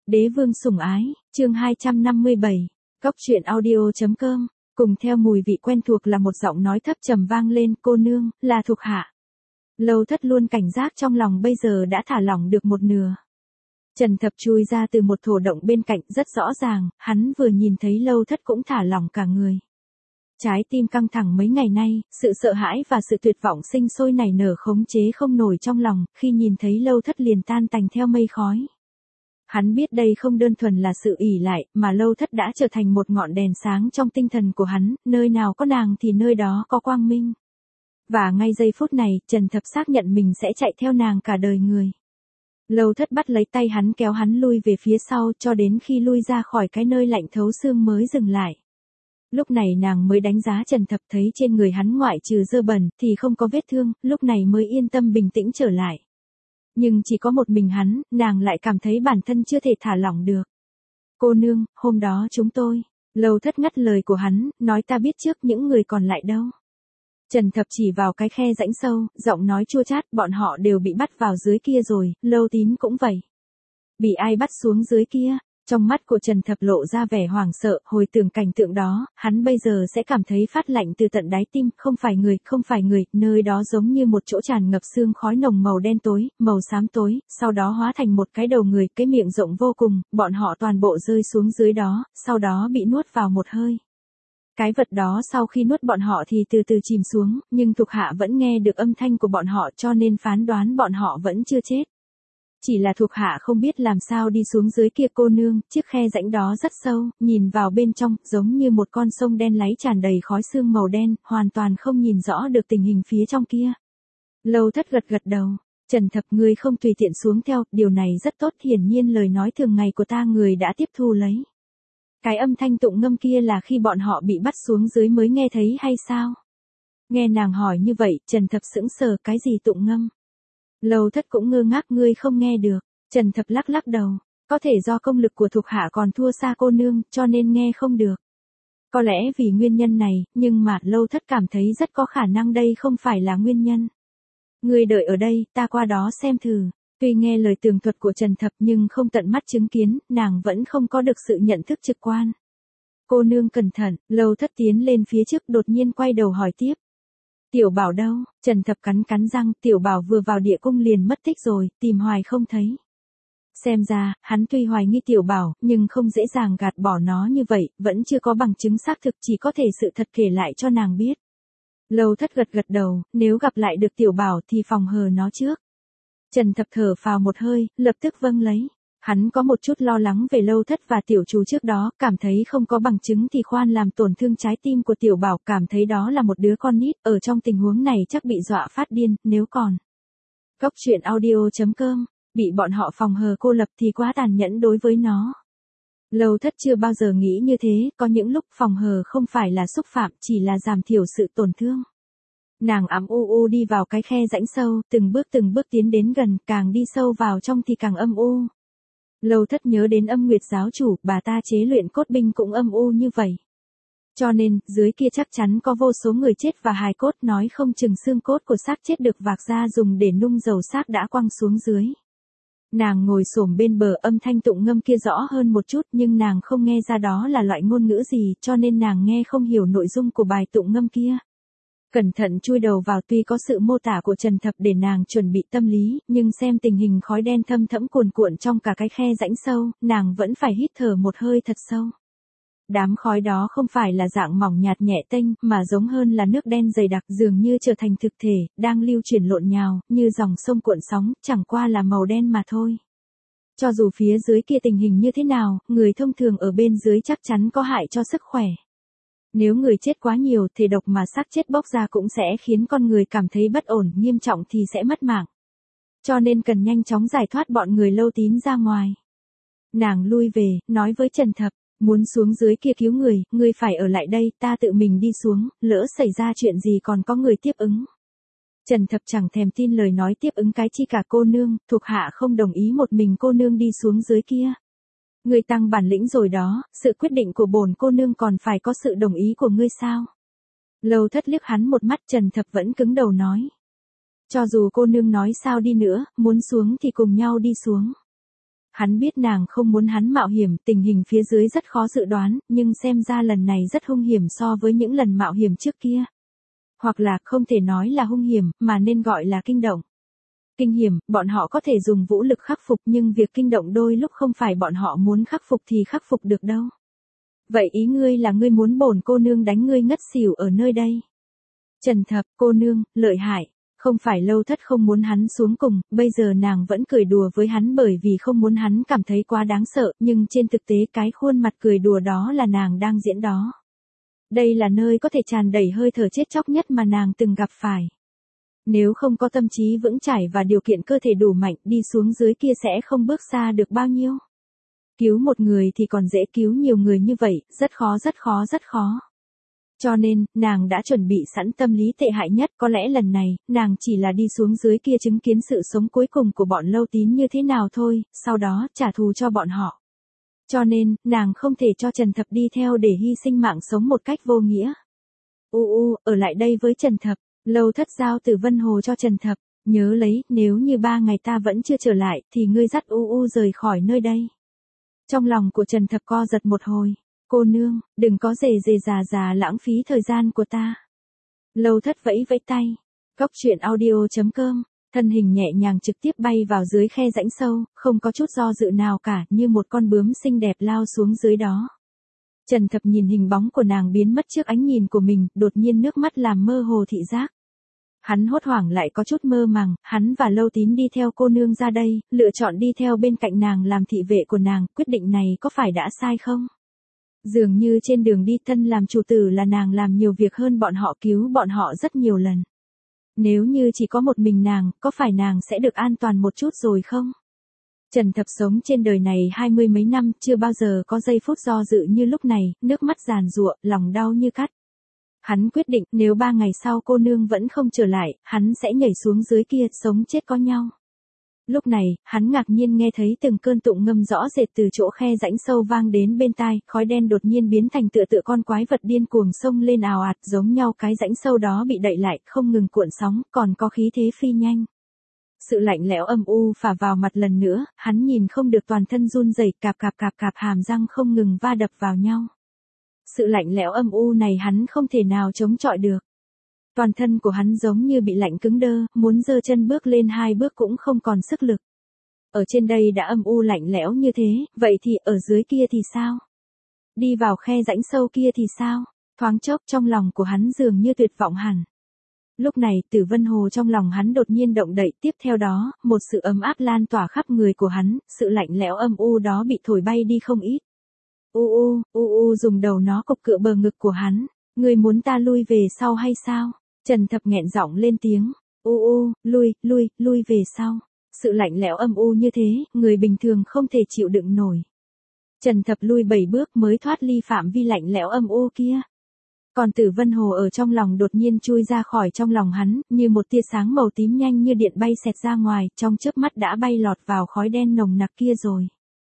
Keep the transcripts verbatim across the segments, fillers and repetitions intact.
Đế vương sủng ái, chương hai trăm năm mươi bảy, Cốc truyện audio.com, cùng theo mùi vị quen thuộc là một giọng nói thấp trầm vang lên, cô nương, là thuộc hạ. Lâu Thất luôn cảnh giác trong lòng bây giờ đã thả lỏng được một nửa. Trần Thập chui ra từ một thổ động bên cạnh rất rõ ràng, hắn vừa nhìn thấy Lâu Thất cũng thả lỏng cả người. Trái tim căng thẳng mấy ngày nay, sự sợ hãi và sự tuyệt vọng sinh sôi nảy nở khống chế không nổi trong lòng, khi nhìn thấy Lâu Thất liền tan tành theo mây khói. Hắn biết đây không đơn thuần là sự ỷ lại, mà Lâu Thất đã trở thành một ngọn đèn sáng trong tinh thần của hắn, nơi nào có nàng thì nơi đó có quang minh. Và ngay giây phút này, Trần Thập xác nhận mình sẽ chạy theo nàng cả đời người. Lâu Thất bắt lấy tay hắn kéo hắn lui về phía sau cho đến khi lui ra khỏi cái nơi lạnh thấu xương mới dừng lại. Lúc này nàng mới đánh giá Trần Thập, thấy trên người hắn ngoại trừ dơ bẩn thì không có vết thương, lúc này mới yên tâm bình tĩnh trở lại. Nhưng chỉ có một mình hắn, nàng lại cảm thấy bản thân chưa thể thả lỏng được. Cô nương, hôm đó chúng tôi, Lâu Thất ngắt lời của hắn, nói ta biết trước những người còn lại đâu. Trần Thập chỉ vào cái khe rãnh sâu, giọng nói chua chát, bọn họ đều bị bắt vào dưới kia rồi, Lâu Tín cũng vậy. Bị ai bắt xuống dưới kia? Trong mắt của Trần Thập lộ ra vẻ hoảng sợ, hồi tưởng cảnh tượng đó, hắn bây giờ sẽ cảm thấy phát lạnh từ tận đáy tim, không phải người, không phải người, nơi đó giống như một chỗ tràn ngập sương khói nồng màu đen tối, màu xám tối, sau đó hóa thành một cái đầu người, cái miệng rộng vô cùng, bọn họ toàn bộ rơi xuống dưới đó, sau đó bị nuốt vào một hơi. Cái vật đó sau khi nuốt bọn họ thì từ từ chìm xuống, nhưng thuộc hạ vẫn nghe được âm thanh của bọn họ cho nên phán đoán bọn họ vẫn chưa chết. Chỉ là thuộc hạ không biết làm sao đi xuống dưới kia cô nương, chiếc khe rãnh đó rất sâu, nhìn vào bên trong, giống như một con sông đen láy tràn đầy khói sương màu đen, hoàn toàn không nhìn rõ được tình hình phía trong kia. Lâu Thất gật gật đầu, Trần Thập ngươi không tùy tiện xuống theo, điều này rất tốt, hiển nhiên lời nói thường ngày của ta người đã tiếp thu lấy. Cái âm thanh tụng ngâm kia là khi bọn họ bị bắt xuống dưới mới nghe thấy hay sao? Nghe nàng hỏi như vậy, Trần Thập sững sờ, cái gì tụng ngâm? Lâu Thất cũng ngơ ngác, ngươi không nghe được. Trần Thập lắc lắc đầu, có thể do công lực của thuộc hạ còn thua xa cô nương, cho nên nghe không được. Có lẽ vì nguyên nhân này, nhưng mà Lâu Thất cảm thấy rất có khả năng đây không phải là nguyên nhân. Ngươi đợi ở đây, ta qua đó xem thử. Tuy nghe lời tường thuật của Trần Thập nhưng không tận mắt chứng kiến, nàng vẫn không có được sự nhận thức trực quan. Cô nương cẩn thận, Lâu Thất tiến lên phía trước đột nhiên quay đầu hỏi tiếp. Tiểu Bảo đâu? Trần Thập cắn cắn răng, Tiểu Bảo vừa vào địa cung liền mất tích rồi, tìm hoài không thấy. Xem ra, hắn tuy hoài nghi Tiểu Bảo, nhưng không dễ dàng gạt bỏ nó như vậy, vẫn chưa có bằng chứng xác thực, chỉ có thể sự thật kể lại cho nàng biết. Lâu Thất gật gật đầu, nếu gặp lại được Tiểu Bảo thì phòng hờ nó trước. Trần Thập thở phào một hơi, lập tức vâng lấy. Hắn có một chút lo lắng về Lâu Thất và tiểu chú trước đó, cảm thấy không có bằng chứng thì khoan làm tổn thương trái tim của Tiểu Bảo, cảm thấy đó là một đứa con nít, ở trong tình huống này chắc bị dọa phát điên, nếu còn. Cốc truyện audio.com, bị bọn họ phòng hờ cô lập thì quá tàn nhẫn đối với nó. Lâu Thất chưa bao giờ nghĩ như thế, có những lúc phòng hờ không phải là xúc phạm, chỉ là giảm thiểu sự tổn thương. Nàng ẵm u u đi vào cái khe rãnh sâu, từng bước từng bước tiến đến gần, càng đi sâu vào trong thì càng âm u. Lâu Thất nhớ đến Âm Nguyệt giáo chủ, bà ta chế luyện cốt binh cũng âm u như vậy. Cho nên, dưới kia chắc chắn có vô số người chết và hài cốt, nói không chừng xương cốt của xác chết được vạc ra dùng để nung dầu xác đã quăng xuống dưới. Nàng ngồi xổm bên bờ, âm thanh tụng ngâm kia rõ hơn một chút nhưng nàng không nghe ra đó là loại ngôn ngữ gì, cho nên nàng nghe không hiểu nội dung của bài tụng ngâm kia. Cẩn thận chui đầu vào, tuy có sự mô tả của Trần Thập để nàng chuẩn bị tâm lý, nhưng xem tình hình khói đen thâm thẫm cuồn cuộn trong cả cái khe rãnh sâu, nàng vẫn phải hít thở một hơi thật sâu. Đám khói đó không phải là dạng mỏng nhạt nhẹ tênh, mà giống hơn là nước đen dày đặc, dường như trở thành thực thể, đang lưu chuyển lộn nhào, như dòng sông cuộn sóng, chẳng qua là màu đen mà thôi. Cho dù phía dưới kia tình hình như thế nào, người thông thường ở bên dưới chắc chắn có hại cho sức khỏe. Nếu người chết quá nhiều, thể độc mà xác chết bốc ra cũng sẽ khiến con người cảm thấy bất ổn, nghiêm trọng thì sẽ mất mạng. Cho nên cần nhanh chóng giải thoát bọn người Lâu Tín ra ngoài. Nàng lui về, nói với Trần Thập, muốn xuống dưới kia cứu người, ngươi phải ở lại đây, ta tự mình đi xuống, lỡ xảy ra chuyện gì còn có người tiếp ứng. Trần Thập chẳng thèm tin lời nói tiếp ứng cái chi cả, cô nương, thuộc hạ không đồng ý một mình cô nương đi xuống dưới kia. Ngươi tăng bản lĩnh rồi đó, sự quyết định của bổn cô nương còn phải có sự đồng ý của ngươi sao? Lâu Thất liếc hắn một mắt, Trần Thập vẫn cứng đầu nói. Cho dù cô nương nói sao đi nữa, muốn xuống thì cùng nhau đi xuống. Hắn biết nàng không muốn hắn mạo hiểm, tình hình phía dưới rất khó dự đoán, nhưng xem ra lần này rất hung hiểm so với những lần mạo hiểm trước kia. Hoặc là không thể nói là hung hiểm, mà nên gọi là kinh động. Kinh hiểm, bọn họ có thể dùng vũ lực khắc phục nhưng việc kinh động đôi lúc không phải bọn họ muốn khắc phục thì khắc phục được đâu. Vậy ý ngươi là ngươi muốn bổn cô nương đánh ngươi ngất xỉu ở nơi đây. Trần Thập, cô nương, lợi hại. Không phải Lâu Thất không muốn hắn xuống cùng, bây giờ nàng vẫn cười đùa với hắn bởi vì không muốn hắn cảm thấy quá đáng sợ, nhưng trên thực tế cái khuôn mặt cười đùa đó là nàng đang diễn đó. Đây là nơi có thể tràn đầy hơi thở chết chóc nhất mà nàng từng gặp phải. Nếu không có tâm trí vững chãi và điều kiện cơ thể đủ mạnh, đi xuống dưới kia sẽ không bước xa được bao nhiêu. Cứu một người thì còn dễ, cứu nhiều người như vậy, rất khó rất khó rất khó. Cho nên, nàng đã chuẩn bị sẵn tâm lý tệ hại nhất, có lẽ lần này, nàng chỉ là đi xuống dưới kia chứng kiến sự sống cuối cùng của bọn Lâu Tín như thế nào thôi, sau đó trả thù cho bọn họ. Cho nên, nàng không thể cho Trần Thập đi theo để hy sinh mạng sống một cách vô nghĩa. U u, ở lại đây với Trần Thập, Lâu Thất giao Tử Vân Hồ cho Trần Thập, nhớ lấy, nếu như ba ngày ta vẫn chưa trở lại, thì ngươi dắt u u rời khỏi nơi đây. Trong lòng của Trần Thập co giật một hồi. Cô nương, đừng có rề rề già già lãng phí thời gian của ta. Lâu Thất vẫy vẫy tay. Cóc truyện audio chấm com, thân hình nhẹ nhàng trực tiếp bay vào dưới khe rãnh sâu, không có chút do dự nào cả, như một con bướm xinh đẹp lao xuống dưới đó. Trần Thập nhìn hình bóng của nàng biến mất trước ánh nhìn của mình, đột nhiên nước mắt làm mơ hồ thị giác. Hắn hốt hoảng lại có chút mơ màng, hắn và Lâu Tín đi theo cô nương ra đây, lựa chọn đi theo bên cạnh nàng làm thị vệ của nàng, quyết định này có phải đã sai không? Dường như trên đường đi thân làm chủ tử là nàng làm nhiều việc hơn bọn họ, cứu bọn họ rất nhiều lần. Nếu như chỉ có một mình nàng, có phải nàng sẽ được an toàn một chút rồi không? Trần Thập sống trên đời này hai mươi mấy năm, chưa bao giờ có giây phút do dự như lúc này, nước mắt giàn giụa, lòng đau như cắt. Hắn quyết định, nếu ba ngày sau cô nương vẫn không trở lại, hắn sẽ nhảy xuống dưới kia, sống chết có nhau. Lúc này, hắn ngạc nhiên nghe thấy từng cơn tụng ngâm rõ rệt từ chỗ khe rãnh sâu vang đến bên tai, khói đen đột nhiên biến thành tựa tựa con quái vật điên cuồng xông lên ào ạt, giống nhau cái rãnh sâu đó bị đậy lại, không ngừng cuộn sóng, còn có khí thế phi nhanh. Sự lạnh lẽo âm u phả vào mặt lần nữa, hắn nhìn không được, toàn thân run rẩy, cạp cạp cạp cạp, hàm răng không ngừng va đập vào nhau. Sự lạnh lẽo âm u này hắn không thể nào chống chọi được. Toàn thân của hắn giống như bị lạnh cứng đơ, muốn giơ chân bước lên hai bước cũng không còn sức lực. Ở trên đây đã âm u lạnh lẽo như thế, vậy thì ở dưới kia thì sao? Đi vào khe rãnh sâu kia thì sao? Thoáng chốc trong lòng của hắn dường như tuyệt vọng hẳn. Lúc này, Tử Vân Hồ trong lòng hắn đột nhiên động đậy, tiếp theo đó, một sự ấm áp lan tỏa khắp người của hắn, sự lạnh lẽo âm u đó bị thổi bay đi không ít. U u, u u dùng đầu nó cộc cựa bờ ngực của hắn, ngươi muốn ta lui về sau hay sao? Trần Thập nghẹn giọng lên tiếng, u u, lui, lui, lui về sau. Sự lạnh lẽo âm u như thế, người bình thường không thể chịu đựng nổi. Trần Thập lui bảy bước mới thoát ly phạm vi lạnh lẽo âm u kia. Còn Tử Vân Hồ ở trong lòng đột nhiên chui ra khỏi trong lòng hắn, như một tia sáng màu tím nhanh như điện bay xẹt ra ngoài, trong chớp mắt đã bay lọt vào khói đen nồng nặc kia rồi.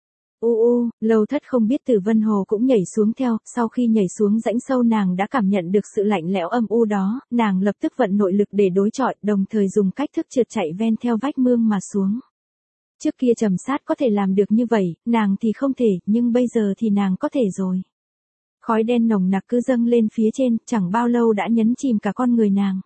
U u, Lâu Thất không biết Tử Vân Hồ cũng nhảy xuống theo, sau khi nhảy xuống rãnh sâu nàng đã cảm nhận được sự lạnh lẽo âm u đó, nàng lập tức vận nội lực để đối chọi, đồng thời dùng cách thức trượt chạy ven theo vách mương mà xuống. Trước kia Trầm Sát có thể làm được như vậy, nàng thì không thể, nhưng bây giờ thì nàng có thể rồi. Khói đen nồng nặc cứ dâng lên phía trên, chẳng bao lâu đã nhấn chìm cả con người nàng.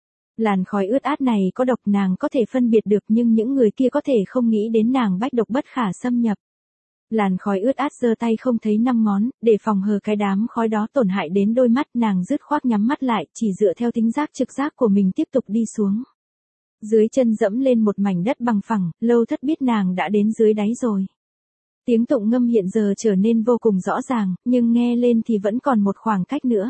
Làn khói ướt át này có độc, nàng có thể phân biệt được, nhưng những người kia có thể không nghĩ đến nàng bách độc bất khả xâm nhập. Làn khói ướt át giơ tay không thấy năm ngón, để phòng hờ cái đám khói đó tổn hại đến đôi mắt, nàng dứt khoát nhắm mắt lại, chỉ dựa theo thính giác trực giác của mình tiếp tục đi xuống. Dưới chân dẫm lên một mảnh đất bằng phẳng, Lâu Thất biết nàng đã đến dưới đáy rồi. Tiếng tụng ngâm hiện giờ trở nên vô cùng rõ ràng, nhưng nghe lên thì vẫn còn một khoảng cách nữa.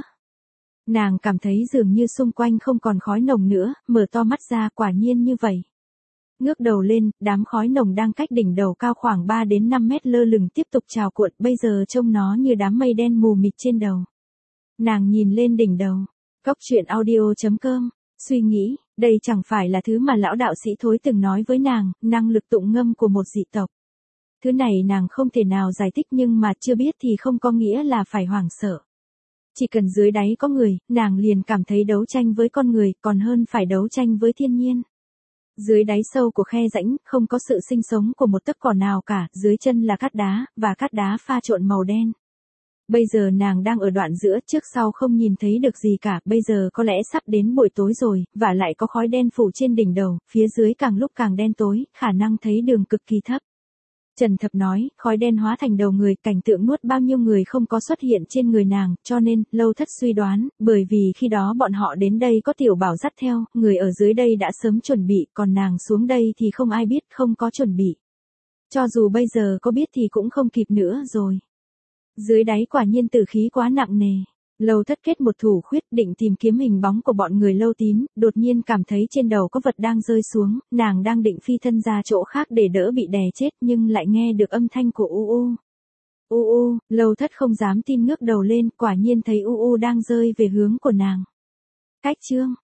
Nàng cảm thấy dường như xung quanh không còn khói nồng nữa, mở to mắt ra, quả nhiên như vậy. Ngước đầu lên, đám khói nồng đang cách đỉnh đầu cao khoảng ba đến năm mét lơ lửng tiếp tục trào cuộn, bây giờ trông nó như đám mây đen mù mịt trên đầu. Nàng nhìn lên đỉnh đầu. Cóc truyện audio chấm com, suy nghĩ, đây chẳng phải là thứ mà lão đạo sĩ Thối từng nói với nàng, năng lực tụng ngâm của một dị tộc. Thứ này nàng không thể nào giải thích, nhưng mà chưa biết thì không có nghĩa là phải hoảng sợ. Chỉ cần dưới đáy có người, nàng liền cảm thấy đấu tranh với con người còn hơn phải đấu tranh với thiên nhiên. Dưới đáy sâu của khe rãnh, không có sự sinh sống của một tấc cỏ nào cả, dưới chân là cát đá, và cát đá pha trộn màu đen. Bây giờ nàng đang ở đoạn giữa, trước sau không nhìn thấy được gì cả, bây giờ có lẽ sắp đến buổi tối rồi, và lại có khói đen phủ trên đỉnh đầu, phía dưới càng lúc càng đen tối, khả năng thấy đường cực kỳ thấp. Trần Thập nói, khói đen hóa thành đầu người, cảnh tượng nuốt bao nhiêu người không có xuất hiện trên người nàng, cho nên, Lâu Thất suy đoán, bởi vì khi đó bọn họ đến đây có Tiểu Bảo dắt theo, người ở dưới đây đã sớm chuẩn bị, còn nàng xuống đây thì không ai biết, không có chuẩn bị. Cho dù bây giờ có biết thì cũng không kịp nữa rồi. Dưới đáy quả nhiên tử khí quá nặng nề. Lâu Thất kết một thủ khuyết định tìm kiếm hình bóng của bọn người Lâu Tín, đột nhiên cảm thấy trên đầu có vật đang rơi xuống, nàng đang định phi thân ra chỗ khác để đỡ bị đè chết nhưng lại nghe được âm thanh của U U. U U, Lâu Thất không dám tin ngước đầu lên, quả nhiên thấy U U đang rơi về hướng của nàng. Cách chương